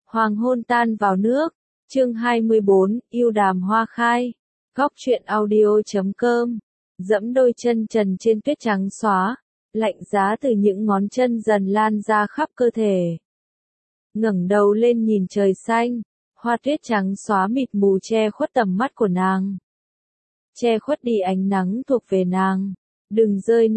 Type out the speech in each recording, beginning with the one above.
Hoàng hôn tan vào nước. Chương 24, yêu đàm hoa khai. Góc truyện audio.com. Dẫm đôi chân trần trên tuyết trắng xóa, lạnh giá từ những ngón chân dần lan ra khắp cơ thể. Ngẩng đầu lên nhìn trời xanh, hoa tuyết trắng xóa mịt mù che khuất tầm mắt của nàng. Che khuất đi ánh nắng thuộc về nàng. Đừng rơi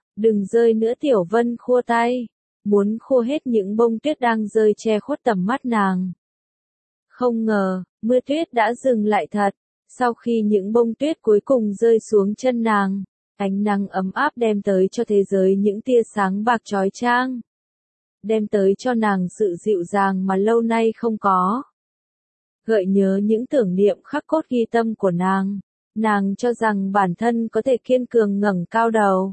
nữa Tiểu Vân khua tay, muốn khô hết những bông tuyết đang rơi che khuất tầm mắt nàng. Không ngờ, mưa tuyết đã dừng lại thật. Sau khi những bông tuyết cuối cùng rơi xuống chân nàng, ánh nắng ấm áp đem tới cho thế giới những tia sáng bạc chói chang. Đem tới cho nàng sự dịu dàng mà lâu nay không có. Gợi nhớ những tưởng niệm khắc cốt ghi tâm của nàng. Nàng cho rằng bản thân có thể kiên cường ngẩng cao đầu,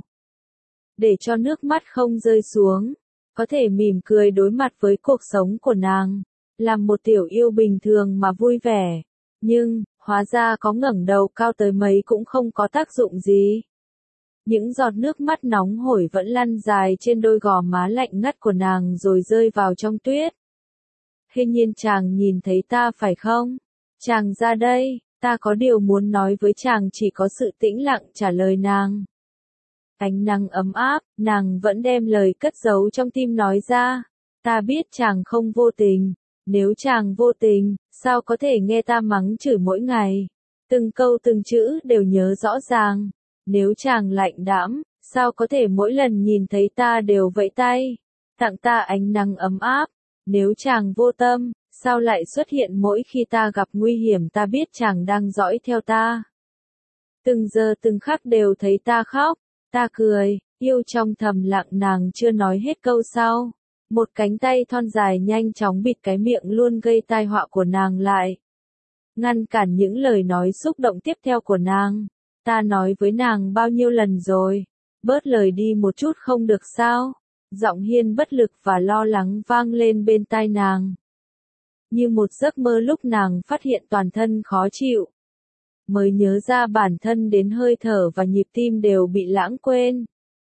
để cho nước mắt không rơi xuống, có thể mỉm cười đối mặt với cuộc sống của nàng, làm một tiểu yêu bình thường mà vui vẻ. Nhưng, hóa ra có ngẩng đầu cao tới mấy cũng không có tác dụng gì. Những giọt nước mắt nóng hổi vẫn lăn dài trên đôi gò má lạnh ngắt của nàng rồi rơi vào trong tuyết. Hình nhiên chàng nhìn thấy ta phải không? Chàng ra đây, ta có điều muốn nói với chàng. Chỉ có sự tĩnh lặng trả lời nàng. Ánh nắng ấm áp, nàng vẫn đem lời cất giấu trong tim nói ra. Ta biết chàng không vô tình. Nếu chàng vô tình, sao có thể nghe ta mắng chửi mỗi ngày? Từng câu từng chữ đều nhớ rõ ràng. Nếu chàng lạnh đãm, sao có thể mỗi lần nhìn thấy ta đều vẫy tay, tặng ta ánh nắng ấm áp? Nếu chàng vô tâm, sao lại xuất hiện mỗi khi ta gặp nguy hiểm? Ta biết chàng đang dõi theo ta. Từng giờ từng khắc đều thấy ta khóc, ta cười, yêu trong thầm lặng. Nàng chưa nói hết câu sau. Một cánh tay thon dài nhanh chóng bịt cái miệng luôn gây tai họa của nàng lại. Ngăn cản những lời nói xúc động tiếp theo của nàng. Ta nói với nàng bao nhiêu lần rồi, bớt lời đi một chút không được sao? Giọng Hiên bất lực và lo lắng vang lên bên tai nàng. Như một giấc mơ lúc nàng phát hiện toàn thân khó chịu. Mới nhớ ra bản thân đến hơi thở và nhịp tim đều bị lãng quên.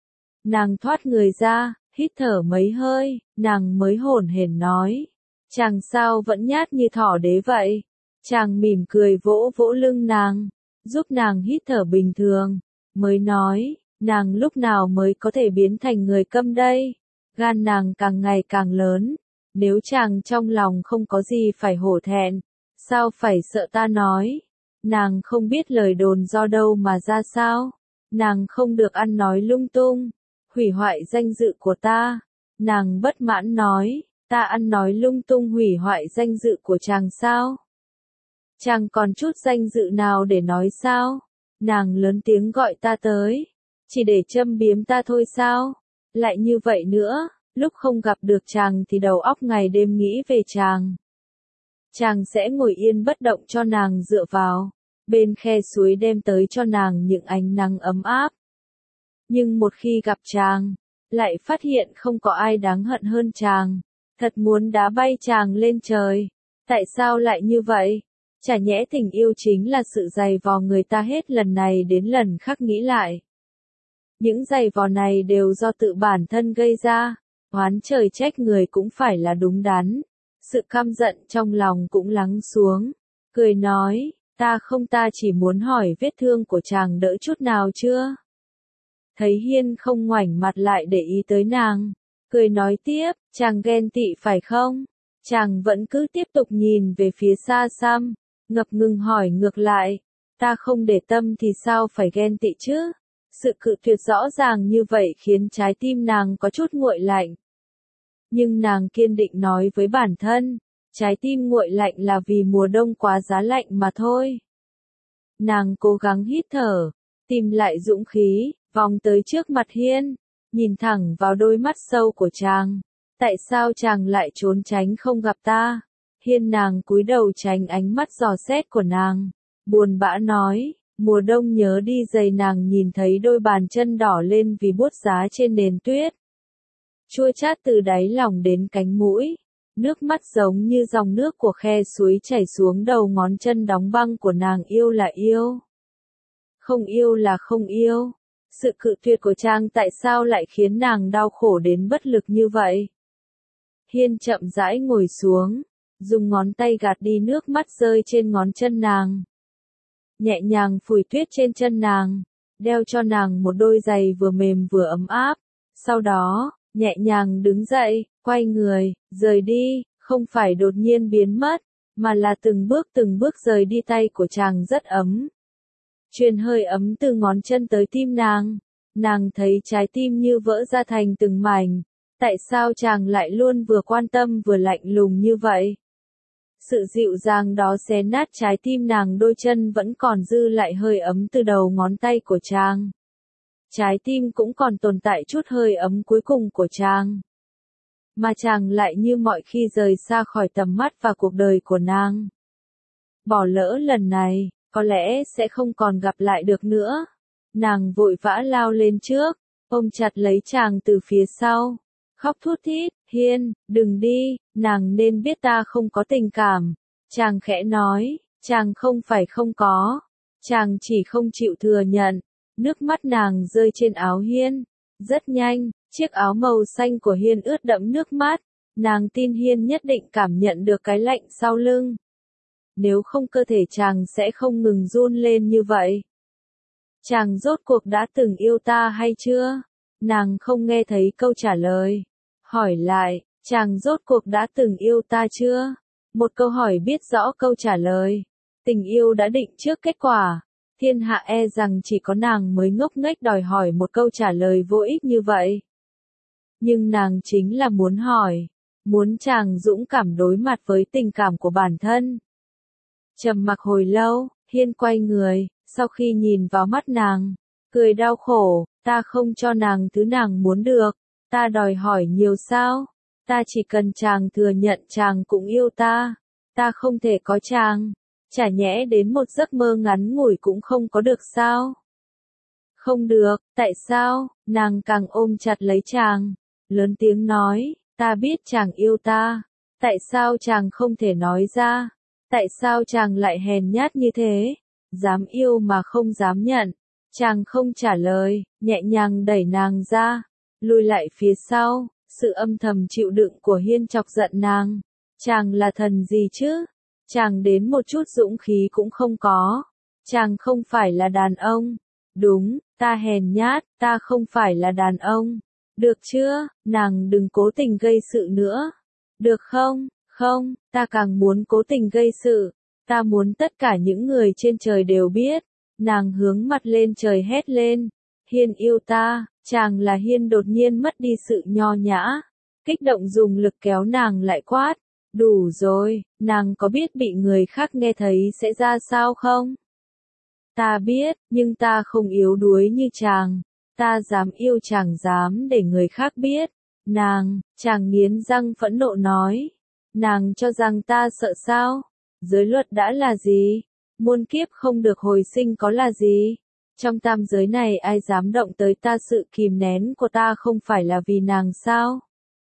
Nàng thoát người ra, hít thở mấy hơi, nàng mới hổn hển nói. Chàng sao vẫn nhát như thỏ đế vậy? Chàng mỉm cười vỗ vỗ lưng nàng, giúp nàng hít thở bình thường, mới nói, nàng lúc nào mới có thể biến thành người câm đây? Gan nàng càng ngày càng lớn, nếu chàng trong lòng không có gì phải hổ thẹn, sao phải sợ ta nói? Nàng không biết lời đồn do đâu mà ra sao? Nàng không được ăn nói lung tung, hủy hoại danh dự của ta. Nàng bất mãn nói, ta ăn nói lung tung hủy hoại danh dự của chàng sao? Chàng còn chút danh dự nào để nói sao? Nàng lớn tiếng gọi ta tới, chỉ để châm biếm ta thôi sao? Lại như vậy nữa, lúc không gặp được chàng thì đầu óc ngày đêm nghĩ về chàng. Chàng sẽ ngồi yên bất động cho nàng dựa vào, bên khe suối đem tới cho nàng những ánh nắng ấm áp. Nhưng một khi gặp chàng, lại phát hiện không có ai đáng hận hơn chàng, thật muốn đá bay chàng lên trời. Tại sao lại như vậy? Chả nhẽ tình yêu chính là sự giày vò người ta hết lần này đến lần khác? Nghĩ lại, những giày vò này đều do tự bản thân gây ra, oán trời trách người cũng phải là đúng đắn. Sự căm giận trong lòng cũng lắng xuống, cười nói, ta chỉ muốn hỏi vết thương của chàng đỡ chút nào chưa? Thấy Hiên không ngoảnh mặt lại để ý tới nàng, cười nói tiếp, chàng ghen tị phải không? Chàng vẫn cứ tiếp tục nhìn về phía xa xăm, ngập ngừng hỏi ngược lại, ta không để tâm thì sao phải ghen tị chứ? Sự cự tuyệt rõ ràng như vậy khiến trái tim nàng có chút nguội lạnh. Nhưng nàng kiên định nói với bản thân, trái tim nguội lạnh là vì mùa đông quá giá lạnh mà thôi. Nàng cố gắng hít thở, tìm lại dũng khí, vòng tới trước mặt Hiên, nhìn thẳng vào đôi mắt sâu của chàng. Tại sao chàng lại trốn tránh không gặp ta? Hiên nàng cúi đầu tránh ánh mắt dò xét của nàng, buồn bã nói, mùa đông nhớ đi giày. Nàng nhìn thấy đôi bàn chân đỏ lên vì buốt giá trên nền tuyết. Chua chát từ đáy lòng đến cánh mũi, nước mắt giống như dòng nước của khe suối chảy xuống đầu ngón chân đóng băng của nàng. Yêu là yêu, không yêu là không yêu. Sự cự tuyệt của chàng tại sao lại khiến nàng đau khổ đến bất lực như vậy? Hiên chậm rãi ngồi xuống, dùng ngón tay gạt đi nước mắt rơi trên ngón chân nàng. Nhẹ nhàng phủi tuyết trên chân nàng, đeo cho nàng một đôi giày vừa mềm vừa ấm áp. Sau đó, nhẹ nhàng đứng dậy, quay người, rời đi, không phải đột nhiên biến mất, mà là từng bước rời đi. Tay của chàng rất ấm. Truyền hơi ấm từ ngón chân tới tim nàng. Nàng thấy trái tim như vỡ ra thành từng mảnh. Tại sao chàng lại luôn vừa quan tâm vừa lạnh lùng như vậy? Sự dịu dàng đó xé nát trái tim nàng. Đôi chân vẫn còn dư lại hơi ấm từ đầu ngón tay của chàng. Trái tim cũng còn tồn tại chút hơi ấm cuối cùng của chàng. Mà chàng lại như mọi khi rời xa khỏi tầm mắt và cuộc đời của nàng. Bỏ lỡ lần này, có lẽ sẽ không còn gặp lại được nữa. Nàng vội vã lao lên trước, ôm chặt lấy chàng từ phía sau. Khóc thút thít, Hiên, đừng đi, nàng nên biết ta không có tình cảm. Chàng khẽ nói, chàng không phải không có. Chàng chỉ không chịu thừa nhận. Nước mắt nàng rơi trên áo Hiên. Rất nhanh, chiếc áo màu xanh của Hiên ướt đẫm nước mắt. Nàng tin Hiên nhất định cảm nhận được cái lạnh sau lưng. Nếu không cơ thể chàng sẽ không ngừng run lên như vậy. Chàng rốt cuộc đã từng yêu ta hay chưa? Nàng không nghe thấy câu trả lời. Hỏi lại, chàng rốt cuộc đã từng yêu ta chưa? Một câu hỏi biết rõ câu trả lời. Tình yêu đã định trước kết quả. Thiên hạ e rằng chỉ có nàng mới ngốc nghếch đòi hỏi một câu trả lời vô ích như vậy. Nhưng nàng chính là muốn hỏi. Muốn chàng dũng cảm đối mặt với tình cảm của bản thân. Trầm mặc hồi lâu, Hiên quay người, sau khi nhìn vào mắt nàng, cười đau khổ, ta không cho nàng thứ nàng muốn được, ta đòi hỏi nhiều sao, ta chỉ cần chàng thừa nhận chàng cũng yêu ta, ta không thể có chàng, chả nhẽ đến một giấc mơ ngắn ngủi cũng không có được sao? Không được, tại sao? Nàng càng ôm chặt lấy chàng, lớn tiếng nói, ta biết chàng yêu ta, tại sao chàng không thể nói ra? Tại sao chàng lại hèn nhát như thế? Dám yêu mà không dám nhận. Chàng không trả lời, nhẹ nhàng đẩy nàng ra, lùi lại phía sau. Sự âm thầm chịu đựng của Hiên chọc giận nàng. Chàng là thần gì chứ? Chàng đến một chút dũng khí cũng không có. Chàng không phải là đàn ông. Đúng, ta hèn nhát, ta không phải là đàn ông. Được chưa? Nàng đừng cố tình gây sự nữa. Được không? Không, ta càng muốn cố tình gây sự. Ta muốn tất cả những người trên trời đều biết. Nàng hướng mặt lên trời hét lên. Hiên yêu ta, chàng là Hiên đột nhiên mất đi sự nho nhã. Kích động dùng lực kéo nàng lại quát. Đủ rồi, nàng có biết bị người khác nghe thấy sẽ ra sao không? Ta biết, nhưng ta không yếu đuối như chàng. Ta dám yêu chàng dám để người khác biết. Chàng nghiến răng phẫn nộ nói. Nàng cho rằng ta sợ sao? Giới luật đã là gì? Muôn kiếp không được hồi sinh có là gì? Trong tam giới này ai dám động tới ta? Sự kìm nén của ta không phải là vì nàng sao?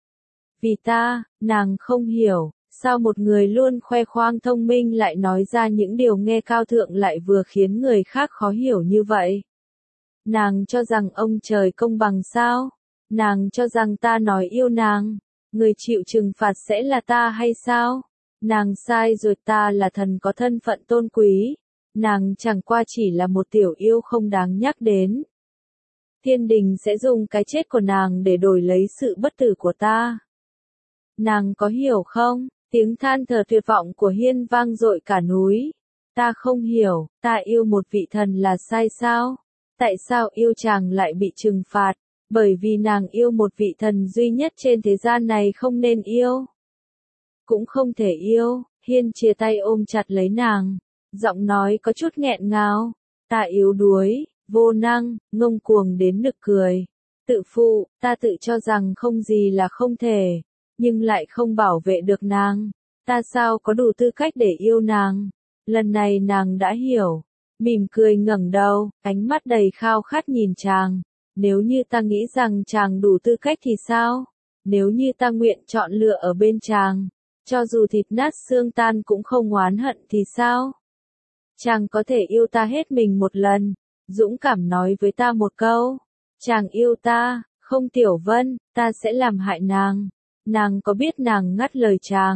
Vì ta, nàng không hiểu, sao một người luôn khoe khoang thông minh lại nói ra những điều nghe cao thượng lại vừa khiến người khác khó hiểu như vậy? Nàng cho rằng ông trời công bằng sao? Nàng cho rằng ta nói yêu nàng, người chịu trừng phạt sẽ là ta hay sao? Nàng sai rồi, ta là thần có thân phận tôn quý. Nàng chẳng qua chỉ là một tiểu yêu không đáng nhắc đến. Thiên đình sẽ dùng cái chết của nàng để đổi lấy sự bất tử của ta. Nàng có hiểu không? Tiếng than thở tuyệt vọng của Hiên vang dội cả núi. Ta không hiểu, ta yêu một vị thần là sai sao? Tại sao yêu chàng lại bị trừng phạt? Bởi vì nàng yêu một vị thần duy nhất trên thế gian này không nên yêu. Cũng không thể yêu. Hiên chia tay ôm chặt lấy nàng. Giọng nói có chút nghẹn ngào. Ta yếu đuối, vô năng, ngông cuồng đến nực cười. Tự phụ, ta tự cho rằng không gì là không thể. Nhưng lại không bảo vệ được nàng. Ta sao có đủ tư cách để yêu nàng? Lần này nàng đã hiểu. Mỉm cười ngẩng đầu, ánh mắt đầy khao khát nhìn chàng. Nếu như ta nghĩ rằng chàng đủ tư cách thì sao? Nếu như ta nguyện chọn lựa ở bên chàng, cho dù thịt nát xương tan cũng không oán hận thì sao? Chàng có thể yêu ta hết mình một lần, dũng cảm nói với ta một câu. Chàng yêu ta, không Tiểu Vân, ta sẽ làm hại nàng. Nàng có biết nàng ngắt lời chàng,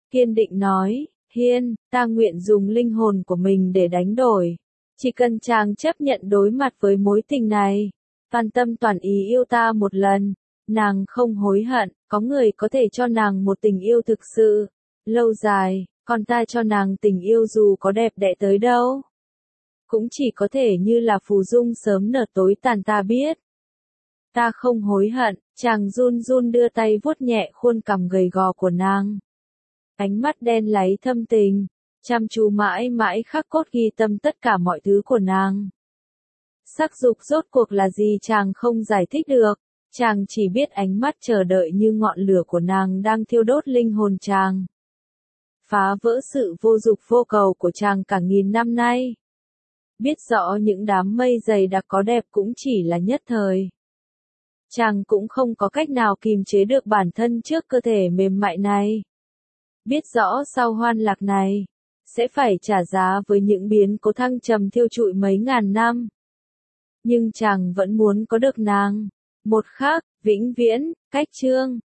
kiên định nói, Hiên, ta nguyện dùng linh hồn của mình để đánh đổi. Chỉ cần chàng chấp nhận đối mặt với mối tình này, toàn tâm toàn ý yêu ta một lần, nàng không hối hận, có người có thể cho nàng một tình yêu thực sự, lâu dài, còn ta cho nàng tình yêu dù có đẹp đẽ tới đâu. Cũng chỉ có thể như là phù dung sớm nở tối tàn ta biết. Ta không hối hận, chàng run run đưa tay vuốt nhẹ khuôn cằm gầy gò của nàng. Ánh mắt đen láy thâm tình, chăm chú mãi mãi khắc cốt ghi tâm tất cả mọi thứ của nàng. Sắc dục rốt cuộc là gì chàng không giải thích được, chàng chỉ biết ánh mắt chờ đợi như ngọn lửa của nàng đang thiêu đốt linh hồn chàng. Phá vỡ sự vô dục vô cầu của chàng cả nghìn năm nay. Biết rõ những đám mây dày đặc có đẹp cũng chỉ là nhất thời. Chàng cũng không có cách nào kìm chế được bản thân trước cơ thể mềm mại này. Biết rõ sau hoan lạc này, sẽ phải trả giá với những biến cố thăng trầm thiêu trụi mấy ngàn năm. Nhưng chàng vẫn muốn có được nàng. Một khắc, vĩnh viễn, cách chương.